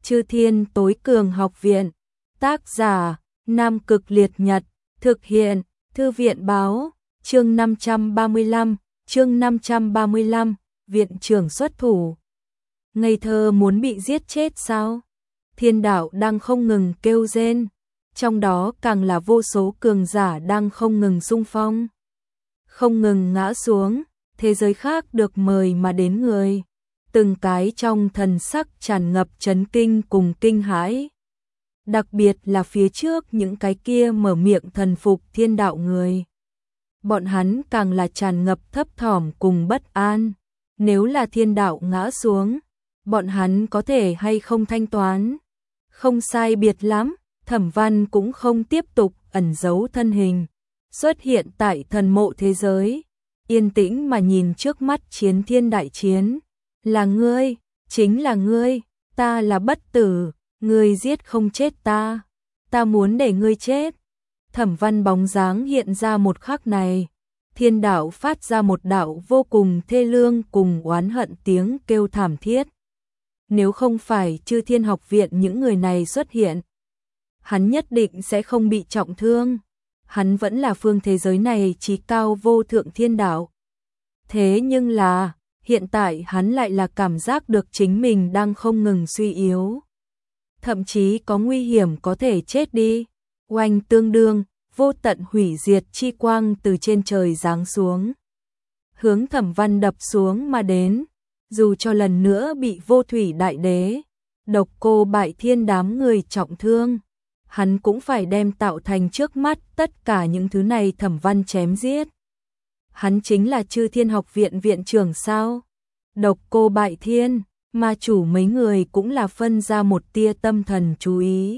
Chư Thiên Tối Cường Học Viện. Tác giả: Nam Cực Liệt Nhật. Thực hiện: Thư viện báo. Chương 535, viện trưởng xuất thủ. Ngây thơ muốn bị giết chết sao? Thiên đạo đang không ngừng kêu rên, trong đó càng là vô số cường giả đang không ngừng xung phong, không ngừng ngã xuống, thế giới khác được mời mà đến người, từng cái trong thần sắc tràn ngập chấn kinh cùng kinh hãi. Đặc biệt là phía trước những cái kia mở miệng thần phục thiên đạo người. Bọn hắn càng là tràn ngập thấp thỏm cùng bất an. Nếu là thiên đạo ngã xuống, bọn hắn có thể hay không thanh toán? Không sai biệt lắm, Thẩm Văn cũng không tiếp tục ẩn giấu thân hình, xuất hiện tại thần mộ thế giới, yên tĩnh mà nhìn trước mắt chiến thiên đại chiến. Là ngươi, chính là ngươi, ta là bất tử, ngươi giết không chết ta, ta muốn để ngươi chết. Thẩm Văn bóng dáng hiện ra một khắc này, thiên đạo phát ra một đạo vô cùng thê lương cùng oán hận tiếng kêu thảm thiết. Nếu không phải Chư Thiên Học Viện những người này xuất hiện, hắn nhất định sẽ không bị trọng thương. Hắn vẫn là phương thế giới này chí cao vô thượng thiên đạo. Thế nhưng là, hiện tại hắn lại là cảm giác được chính mình đang không ngừng suy yếu. Thậm chí có nguy hiểm có thể chết đi. Oanh tương đương, vô tận hủy diệt chi quang từ trên trời giáng xuống, hướng Thẩm Văn đập xuống mà đến. Dù cho lần nữa bị Vô Thủy Đại Đế, Độc Cô Bại Thiên đám người trọng thương, hắn cũng phải đem tạo thành trước mắt tất cả những thứ này Thẩm Văn chém giết. Hắn chính là Chư Thiên Học Viện viện trưởng sao? Độc Cô Bại Thiên, ma chủ mấy người cũng là phân ra một tia tâm thần chú ý.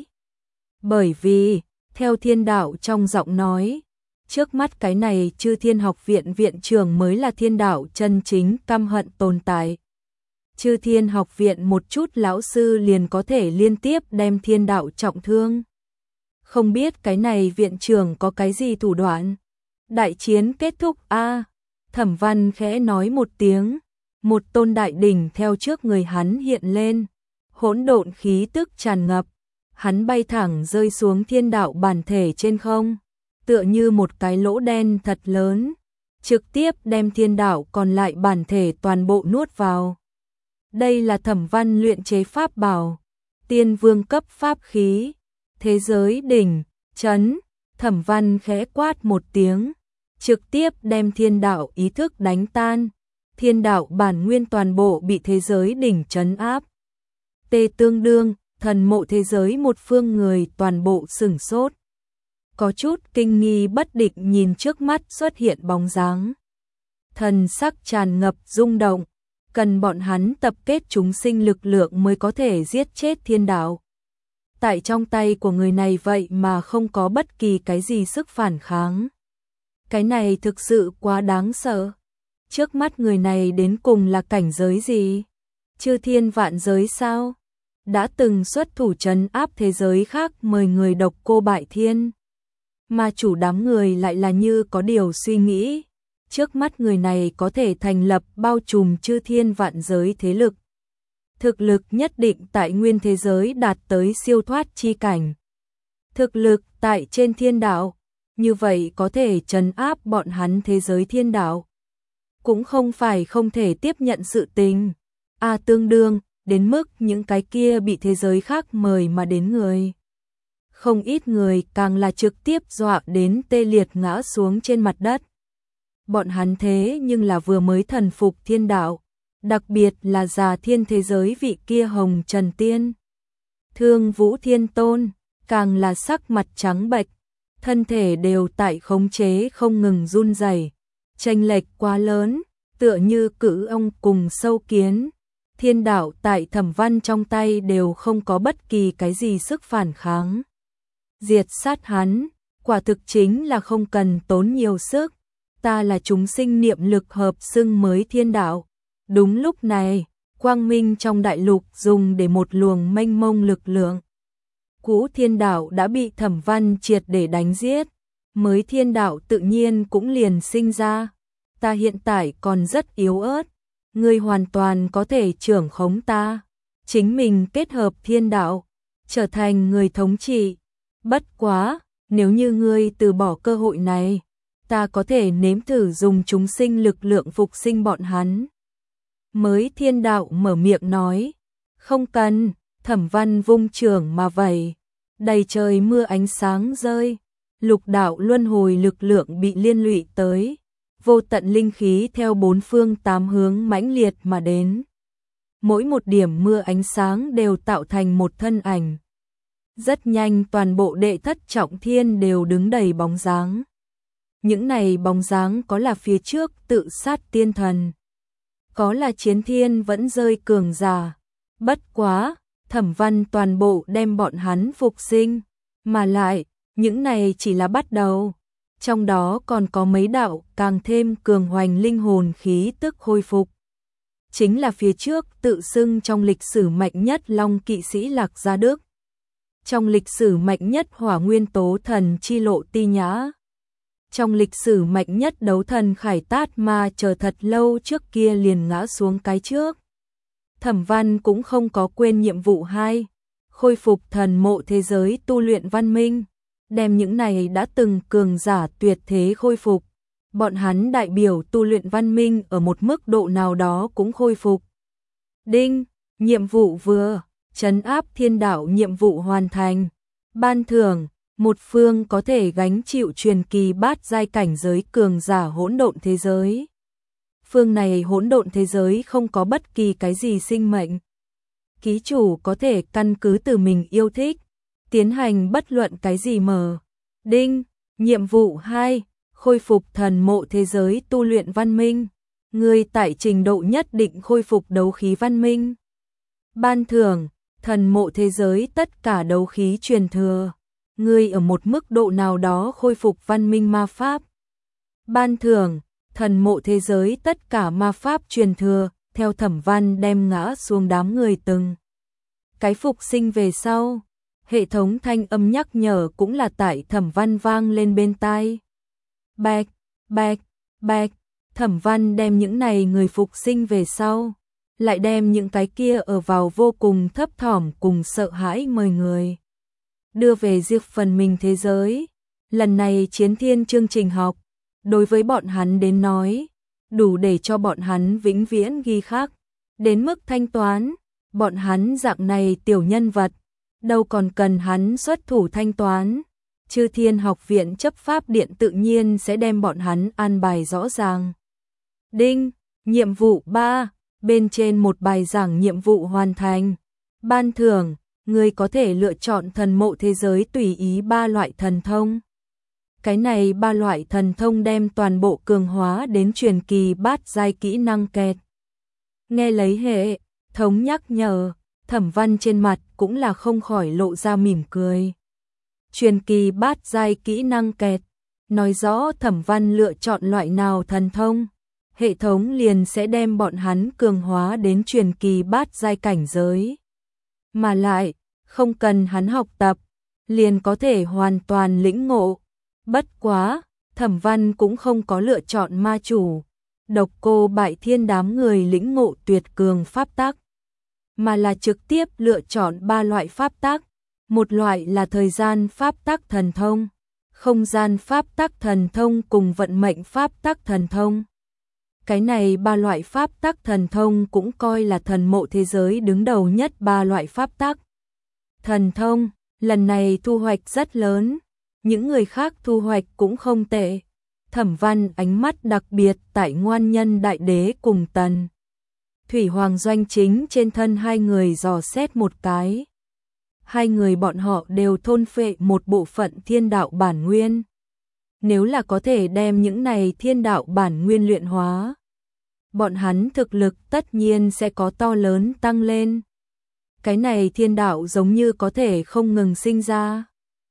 Bởi vì, theo thiên đạo trong giọng nói, trước mắt cái này Chư Thiên Học Viện viện trưởng mới là thiên đạo chân chính căm hận tồn tại. Chư Thiên Học Viện một chút lão sư liền có thể liên tiếp đem thiên đạo trọng thương. Không biết cái này viện trưởng có cái gì thủ đoạn? Đại chiến kết thúc a. Thẩm Văn khẽ nói một tiếng, một tôn đại đỉnh theo trước người hắn hiện lên, hỗn độn khí tức tràn ngập, hắn bay thẳng rơi xuống thiên đạo bản thể trên không, tựa như một cái lỗ đen thật lớn, trực tiếp đem thiên đạo còn lại bản thể toàn bộ nuốt vào. Đây là Thẩm Văn luyện chế pháp bảo, tiên vương cấp pháp khí, thế giới đỉnh, chấn. Thẩm Văn khẽ quát một tiếng, trực tiếp đem thiên đạo ý thức đánh tan, thiên đạo bản nguyên toàn bộ bị thế giới đỉnh trấn áp. Tê tương đương, thần mộ thế giới một phương người toàn bộ sửng sốt, có chút kinh nghi bất định nhìn trước mắt xuất hiện bóng dáng. Thần sắc tràn ngập rung động, cần bọn hắn tập kết chúng sinh lực lượng mới có thể giết chết thiên đạo. Tại trong tay của người này vậy mà không có bất kỳ cái gì sức phản kháng. Cái này thực sự quá đáng sợ. Trước mắt người này đến cùng là cảnh giới gì? Chư thiên vạn giới sao? Đã từng xuất thủ trấn áp thế giới khác mời người Độc Cô Bại Thiên. Mà chủ đám người lại là như có điều suy nghĩ. Trước mắt người này có thể thành lập bao trùm chư thiên vạn giới thế lực. Thực lực nhất định tại nguyên thế giới đạt tới siêu thoát chi cảnh. Thực lực tại trên thiên đạo, như vậy có thể trấn áp bọn hắn thế giới thiên đạo. Cũng không phải không thể tiếp nhận sự tình. Tương đương, đến mức những cái kia bị thế giới khác mời mà đến người. Không ít người càng là trực tiếp dọa đến tê liệt ngã xuống trên mặt đất. Bọn hắn thế nhưng là vừa mới thần phục thiên đạo, đặc biệt là già thiên thế giới vị kia Hồng Trần Tiên. Thương Vũ Thiên Tôn, càng là sắc mặt trắng bệch, thân thể đều tại khống chế không ngừng run rẩy, chênh lệch quá lớn, tựa như cự ong cùng sâu kiến. Thiên đạo tại Thẩm Văn trong tay đều không có bất kỳ cái gì sức phản kháng. Diệt sát hắn, quả thực chính là không cần tốn nhiều sức. Ta là chúng sinh niệm lực hợp xưng mới thiên đạo. Đúng lúc này, quang minh trong đại lục dùng để một luồng mênh mông lực lượng. Cũ thiên đạo đã bị Thẩm Văn triệt để đánh giết, mới thiên đạo tự nhiên cũng liền sinh ra. Ta hiện tại còn rất yếu ớt, ngươi hoàn toàn có thể trưởng khống ta. chính mình kết hợp thiên đạo, trở thành người thống trị. Bất quá, nếu như ngươi từ bỏ cơ hội này, ta có thể nếm thử dùng chúng sinh lực lượng phục sinh bọn hắn. Mới thiên đạo mở miệng nói, không cần. Thẩm Văn vung trường mà vẩy, đầy trời mưa ánh sáng rơi, lục đạo luân hồi lực lượng bị liên lụy tới, vô tận linh khí theo bốn phương tám hướng mãnh liệt mà đến. Mỗi một điểm mưa ánh sáng đều tạo thành một thân ảnh. Rất nhanh toàn bộ đệ thất trọng thiên đều đứng đầy bóng dáng. Những này bóng dáng có là phía trước tự sát tiên thần, có là chiến thiên vẫn rơi cường giả. Bất quá, Thẩm Văn toàn bộ đem bọn hắn phục sinh, mà lại, những này chỉ là bắt đầu. Trong đó còn có mấy đạo càng thêm cường hoành linh hồn khí tức khôi phục. Chính là phía trước tự xưng trong lịch sử mạnh nhất Long kỵ sĩ Lạc Gia Đức. Trong lịch sử mạnh nhất Hỏa Nguyên Tố Thần Chi Lộ Ti Nhã. Trong lịch sử mạnh nhất Đấu Thần Khải Tát mà chờ thật lâu trước kia liền ngã xuống cái trước. Thẩm Văn cũng không có quên nhiệm vụ 2, khôi phục thần mộ thế giới tu luyện văn minh, đem những này đã từng cường giả tuyệt thế khôi phục. Bọn hắn đại biểu tu luyện văn minh ở một mức độ nào đó cũng khôi phục. Đinh, nhiệm vụ vừa, trấn áp thiên đạo nhiệm vụ hoàn thành. Ban thưởng, một phương có thể gánh chịu truyền kỳ bát giai cảnh giới cường giả hỗn độn thế giới. Phương này hỗn độn thế giới không có bất kỳ cái gì sinh mệnh. Ký chủ có thể căn cứ từ mình yêu thích, tiến hành bất luận cái gì mở. Đinh, nhiệm vụ 2, khôi phục thần mộ thế giới tu luyện văn minh. Người tại trình độ nhất định khôi phục đấu khí văn minh. Ban thưởng, thần mộ thế giới tất cả đấu khí truyền thừa. Người ở một mức độ nào đó khôi phục văn minh ma pháp. Ban thưởng, thần mộ thế giới tất cả ma pháp truyền thừa, theo Thẩm Văn đem ngã xuống đám người từng cái phục sinh về sau. Hệ thống thanh âm nhắc nhở cũng là tại Thẩm Văn vang lên bên tai. Bạch, bạch, bạch, Thẩm Văn đem những này người phục sinh về sau, lại đem những cái kia ở vào vô cùng thấp thỏm cùng sợ hãi mời người đưa về riêng phần mình thế giới. Lần này chiến thiên chương trình học, đối với bọn hắn đến nói, đủ để cho bọn hắn vĩnh viễn ghi khắc, đến mức thanh toán, bọn hắn dạng này tiểu nhân vật, đâu còn cần hắn xuất thủ thanh toán. Chư Thiên Học viện chấp pháp điện tự nhiên sẽ đem bọn hắn an bài rõ ràng. Đinh, nhiệm vụ 3, bên trên một bài giảng nhiệm vụ hoàn thành. Ban thưởng, người có thể lựa chọn thần mộ thế giới tùy ý 3 loại thần thông. Cái này 3 loại thần thông đem toàn bộ cường hóa đến truyền kỳ bát giai kỹ năng kẹt. Nghe lấy hệ thống nhắc nhở, Thẩm Văn trên mặt cũng là không khỏi lộ ra mỉm cười. Truyền kỳ bát giai kỹ năng kẹt, nói rõ Thẩm Văn lựa chọn loại nào thần thông, hệ thống liền sẽ đem bọn hắn cường hóa đến truyền kỳ bát giai cảnh giới. Mà lại, không cần hắn học tập, liền có thể hoàn toàn lĩnh ngộ. Bất quá, Thẩm Văn cũng không có lựa chọn ma chủ, Độc Cô Bại Thiên đám người lĩnh ngộ tuyệt cường pháp tắc, mà là trực tiếp lựa chọn 3 loại pháp tắc. Một loại là thời gian pháp tắc thần thông, không gian pháp tắc thần thông cùng vận mệnh pháp tắc thần thông. Cái này 3 loại pháp tắc thần thông cũng coi là thần mộ thế giới đứng đầu nhất 3 loại pháp tắc thần thông. Lần này thu hoạch rất lớn, những người khác thu hoạch cũng không tệ. Thẩm Văn ánh mắt đặc biệt tại Ngoan Nhân Đại Đế cùng Tần Thủy Hoàng Doanh chính trên thân hai người dò xét một cái. Hai người bọn họ đều thôn phệ một bộ phận thiên đạo bản nguyên. Nếu là có thể đem những này thiên đạo bản nguyên luyện hóa, bọn hắn thực lực tất nhiên sẽ có to lớn tăng lên. Cái này thiên đạo giống như có thể không ngừng sinh ra.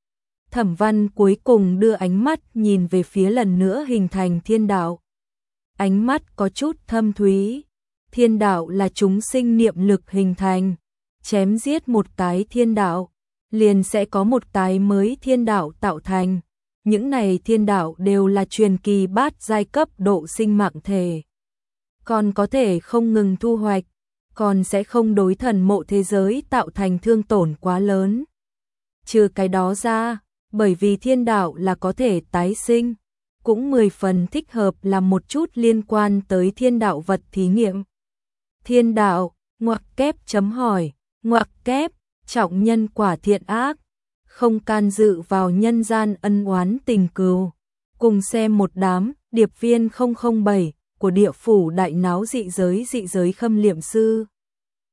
Thẩm Văn cuối cùng đưa ánh mắt nhìn về phía lần nữa hình thành thiên đạo. Ánh mắt có chút thâm thúy. Thiên đạo là chúng sinh niệm lực hình thành. Chém giết một cái thiên đạo, liền sẽ có một cái mới thiên đạo tạo thành. Những này thiên đạo đều là truyền kỳ bát giai cấp độ sinh mạng thể. Còn có thể không ngừng thu hoạch. còn sẽ không đối thần mộ thế giới tạo thành thương tổn quá lớn. Trừ cái đó ra, bởi vì thiên đạo là có thể tái sinh, cũng 10 phần thích hợp làm một chút liên quan tới thiên đạo vật thí nghiệm. Thiên đạo, ngoặc kép chấm hỏi, ngoặc kép, trọng nhân quả thiện ác, không can dự vào nhân gian ân oán tình cừu. Cùng xem một đám, điệp viên 007 của địa phủ đại náo dị giới khâm liệm sư.